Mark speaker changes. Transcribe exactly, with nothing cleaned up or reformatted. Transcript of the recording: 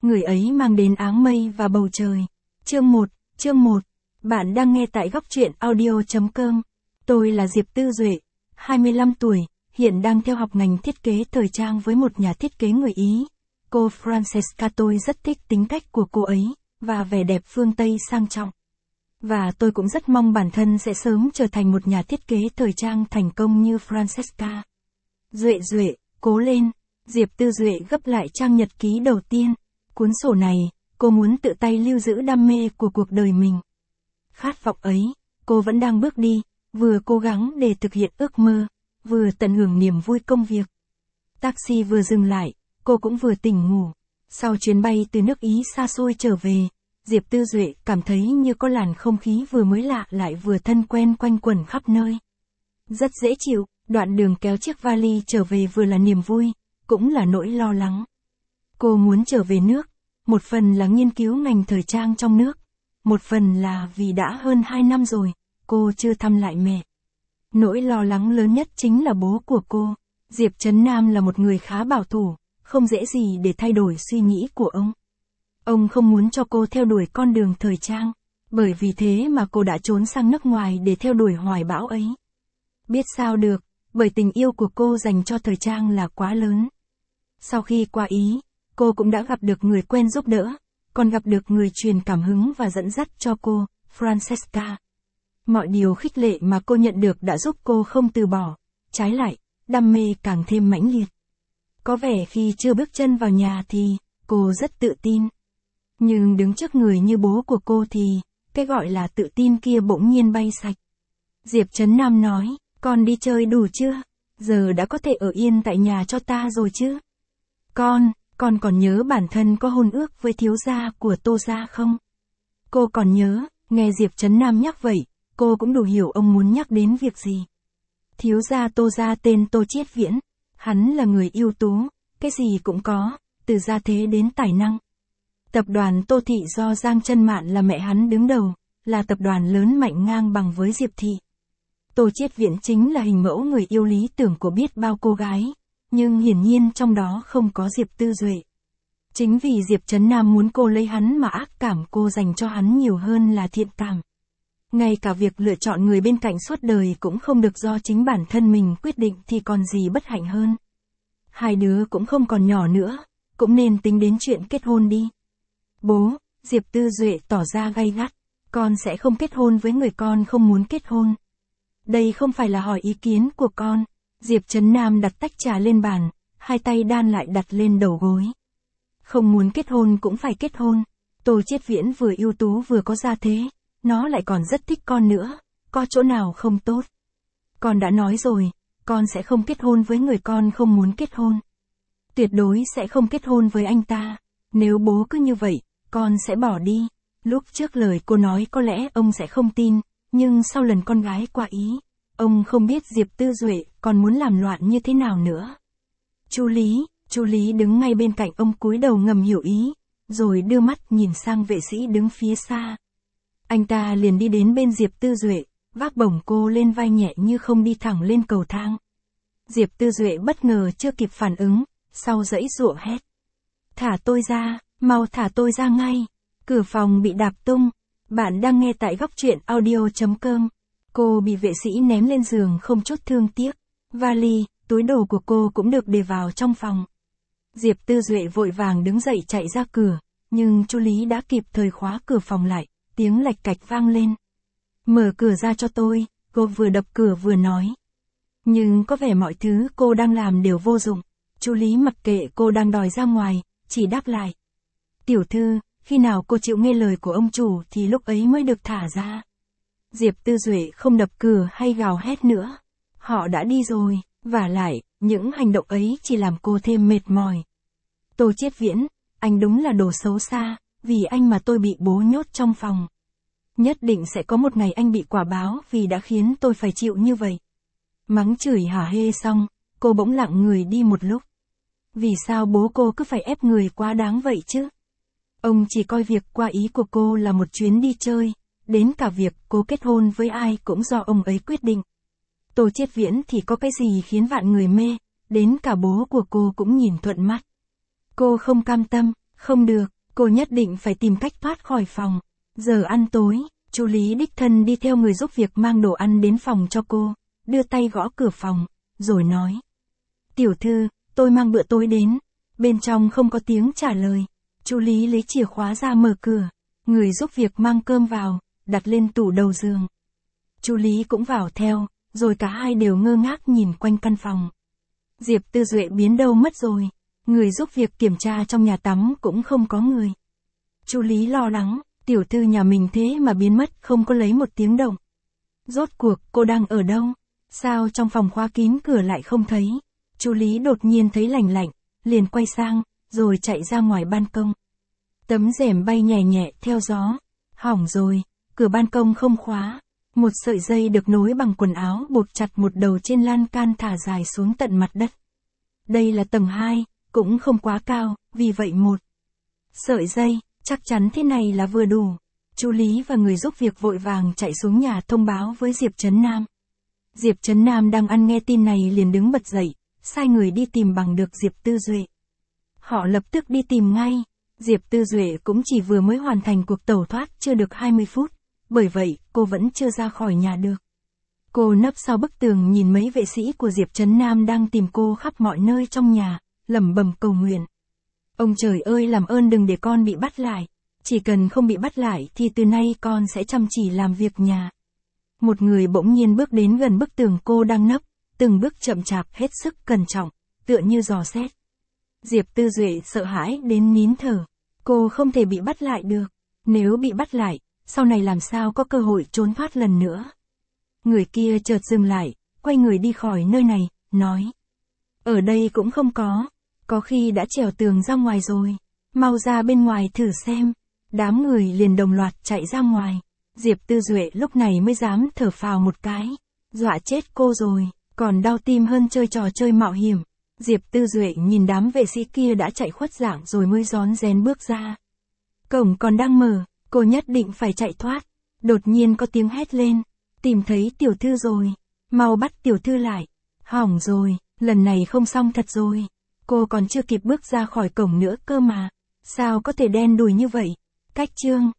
Speaker 1: người ấy mang đến áng mây và bầu trời. Chương một, chương một. Bạn đang nghe tại góc truyện audio chấm com. Tôi là Diệp Tư Duệ, hai mươi lăm tuổi, hiện đang theo học ngành thiết kế thời trang với một nhà thiết kế người Ý. Cô Francesca, tôi rất thích tính cách của cô ấy, và vẻ đẹp phương Tây sang trọng. Và tôi cũng rất mong bản thân sẽ sớm trở thành một nhà thiết kế thời trang thành công như Francesca. Duệ Duệ, cố lên. Diệp Tư Duệ gấp lại trang nhật ký đầu tiên. Cuốn sổ này, cô muốn tự tay lưu giữ đam mê của cuộc đời mình. Khát vọng ấy, cô vẫn đang bước đi, vừa cố gắng để thực hiện ước mơ, vừa tận hưởng niềm vui công việc. Taxi vừa dừng lại, cô cũng vừa tỉnh ngủ. Sau chuyến bay từ nước Ý xa xôi trở về, Diệp Tư Duệ cảm thấy như có làn không khí vừa mới lạ lại vừa thân quen quanh quẩn khắp nơi. Rất dễ chịu, đoạn đường kéo chiếc vali trở về vừa là niềm vui, cũng là nỗi lo lắng. Cô muốn trở về nước, một phần là nghiên cứu ngành thời trang trong nước, một phần là vì đã hơn hai năm rồi, cô chưa thăm lại mẹ. Nỗi lo lắng lớn nhất chính là bố của cô. Diệp Trấn Nam là một người khá bảo thủ, không dễ gì để thay đổi suy nghĩ của ông. Ông không muốn cho cô theo đuổi con đường thời trang, bởi vì thế mà cô đã trốn sang nước ngoài để theo đuổi hoài bão ấy. Biết sao được, bởi tình yêu của cô dành cho thời trang là quá lớn. Sau khi qua Ý, cô cũng đã gặp được người quen giúp đỡ, còn gặp được người truyền cảm hứng và dẫn dắt cho cô, Francesca. Mọi điều khích lệ mà cô nhận được đã giúp cô không từ bỏ, trái lại, đam mê càng thêm mãnh liệt. Có vẻ khi chưa bước chân vào nhà thì, cô rất tự tin. Nhưng đứng trước người như bố của cô thì, cái gọi là tự tin kia bỗng nhiên bay sạch. Diệp Trấn Nam nói, con đi chơi đủ chưa? Giờ đã có thể ở yên tại nhà cho ta rồi chứ? Con, con còn nhớ bản thân có hôn ước với thiếu gia của Tô gia không? Cô còn nhớ, nghe Diệp Trấn Nam nhắc vậy, cô cũng đủ hiểu ông muốn nhắc đến việc gì. Thiếu gia Tô gia tên Tô Chiết Viễn, hắn là người ưu tú, cái gì cũng có, từ gia thế đến tài năng. Tập đoàn Tô Thị do Giang Chân Mạn là mẹ hắn đứng đầu, là tập đoàn lớn mạnh ngang bằng với Diệp Thị. Tô Chiết Viễn chính là hình mẫu người yêu lý tưởng của biết bao cô gái, nhưng hiển nhiên trong đó không có Diệp Tư Duệ. Chính vì Diệp Trấn Nam muốn cô lấy hắn mà ác cảm cô dành cho hắn nhiều hơn là thiện cảm. Ngay cả việc lựa chọn người bên cạnh suốt đời cũng không được do chính bản thân mình quyết định thì còn gì bất hạnh hơn. Hai đứa cũng không còn nhỏ nữa, cũng nên tính đến chuyện kết hôn đi. Bố, Diệp Tư Duệ tỏ ra gay gắt, con sẽ không kết hôn với người con không muốn kết hôn. Đây không phải là hỏi ý kiến của con. Diệp Trấn Nam đặt tách trà lên bàn, hai tay đan lại đặt lên đầu gối. Không muốn kết hôn cũng phải kết hôn. Tô Chiết Viễn vừa ưu tú vừa có gia thế, nó lại còn rất thích con nữa, có chỗ nào không tốt. Con đã nói rồi, con sẽ không kết hôn với người con không muốn kết hôn. Tuyệt đối sẽ không kết hôn với anh ta. Nếu bố cứ như vậy, con sẽ bỏ đi. Lúc trước lời cô nói có lẽ ông sẽ không tin, nhưng sau lần con gái qua Ý, ông không biết Diệp Tư Duệ còn muốn làm loạn như thế nào nữa. Chu Lý, Chu Lý đứng ngay bên cạnh ông cúi đầu ngầm hiểu ý, rồi đưa mắt nhìn sang vệ sĩ đứng phía xa. Anh ta liền đi đến bên Diệp Tư Duệ, vác bổng cô lên vai nhẹ như không đi thẳng lên cầu thang. Diệp Tư Duệ bất ngờ chưa kịp phản ứng, sau dãy giụa hét. Thả tôi ra, mau thả tôi ra ngay. Cửa phòng bị đạp tung. Bạn đang nghe tại góc truyện audio chấm com. Cô bị vệ sĩ ném lên giường không chút thương tiếc. Vali, túi đồ của cô cũng được để vào trong phòng. Diệp Tư Duệ vội vàng đứng dậy chạy ra cửa, nhưng Chu Lý đã kịp thời khóa cửa phòng lại, tiếng lạch cạch vang lên. Mở cửa ra cho tôi, cô vừa đập cửa vừa nói. Nhưng có vẻ mọi thứ cô đang làm đều vô dụng. Chu Lý mặc kệ cô đang đòi ra ngoài, chỉ đáp lại. Tiểu thư, khi nào cô chịu nghe lời của ông chủ thì lúc ấy mới được thả ra. Diệp Tư Duệ không đập cửa hay gào hét nữa. Họ đã đi rồi, vả lại, những hành động ấy chỉ làm cô thêm mệt mỏi. Tô Chiết Viễn, anh đúng là đồ xấu xa, vì anh mà tôi bị bố nhốt trong phòng. Nhất định sẽ có một ngày anh bị quả báo vì đã khiến tôi phải chịu như vậy. Mắng chửi hả hê xong, cô bỗng lặng người đi một lúc. Vì sao bố cô cứ phải ép người quá đáng vậy chứ? Ông chỉ coi việc qua Ý của cô là một chuyến đi chơi, đến cả việc cô kết hôn với ai cũng do ông ấy quyết định. Tô Chiết Viễn thì có cái gì khiến vạn người mê, đến cả bố của cô cũng nhìn thuận mắt. Cô không cam tâm, không được, Cô nhất định phải tìm cách thoát khỏi phòng. Giờ ăn tối, chú Lý đích thân đi theo người giúp việc mang đồ ăn đến phòng cho cô, đưa tay gõ cửa phòng, rồi nói. Tiểu thư, tôi mang bữa tối đến. Bên trong không có tiếng trả lời. Chú Lý lấy chìa khóa ra mở cửa. Người giúp việc mang cơm vào, đặt lên tủ đầu giường. Chú Lý cũng vào theo, rồi cả hai đều ngơ ngác nhìn quanh căn phòng. Diệp Tư Duệ biến đâu mất rồi. Người giúp việc kiểm tra trong nhà tắm cũng không có người. Chú Lý lo lắng, tiểu thư nhà mình thế mà biến mất không có lấy một tiếng động. Rốt cuộc cô đang ở đâu? Sao trong phòng khóa kín cửa lại không thấy? Chú Lý đột nhiên thấy lạnh lạnh, liền quay sang, rồi chạy ra ngoài ban công. Tấm rèm bay nhẹ nhẹ theo gió. Hỏng rồi, cửa ban công không khóa. Một sợi dây được nối bằng quần áo buộc chặt một đầu trên lan can thả dài xuống tận mặt đất. Đây là tầng hai, cũng không quá cao, vì vậy một sợi dây, chắc chắn thế này là vừa đủ. Chú Lý và người giúp việc vội vàng chạy xuống nhà thông báo với Diệp Trấn Nam. Diệp Trấn Nam đang ăn nghe tin này liền đứng bật dậy, sai người đi tìm bằng được Diệp Tư Duệ. Họ lập tức đi tìm ngay. Diệp Tư Duệ cũng chỉ vừa mới hoàn thành cuộc tẩu thoát chưa được hai mươi phút, bởi vậy cô vẫn chưa ra khỏi nhà được. Cô nấp sau bức tường nhìn mấy vệ sĩ của Diệp Trấn Nam đang tìm cô khắp mọi nơi trong nhà, lẩm bẩm cầu nguyện. Ông trời ơi, làm ơn đừng để con bị bắt lại. Chỉ cần không bị bắt lại thì từ nay con sẽ chăm chỉ làm việc nhà. Một người bỗng nhiên bước đến gần bức tường cô đang nấp, từng bước chậm chạp hết sức cẩn trọng, tựa như dò xét. Diệp Tư Duệ sợ hãi đến nín thở. Cô không thể bị bắt lại được. Nếu bị bắt lại, sau này làm sao có cơ hội trốn thoát lần nữa. Người kia chợt dừng lại, quay người đi khỏi nơi này, nói. Ở đây cũng không có. Có khi đã trèo tường ra ngoài rồi. Mau ra bên ngoài thử xem. Đám người liền đồng loạt chạy ra ngoài. Diệp Tư Duệ lúc này mới dám thở phào một cái. Dọa chết cô rồi, còn đau tim hơn chơi trò chơi mạo hiểm. Diệp Tư Duệ nhìn đám vệ sĩ kia đã chạy khuất dạng rồi mới rón rén bước ra. Cổng còn đang mở, cô nhất định phải chạy thoát. Đột nhiên có tiếng hét lên. Tìm thấy tiểu thư rồi. Mau bắt tiểu thư lại. Hỏng rồi, lần này không xong thật rồi. Cô còn chưa kịp bước ra khỏi cổng nữa cơ mà. Sao có thể đen đủi như vậy? Cách chương.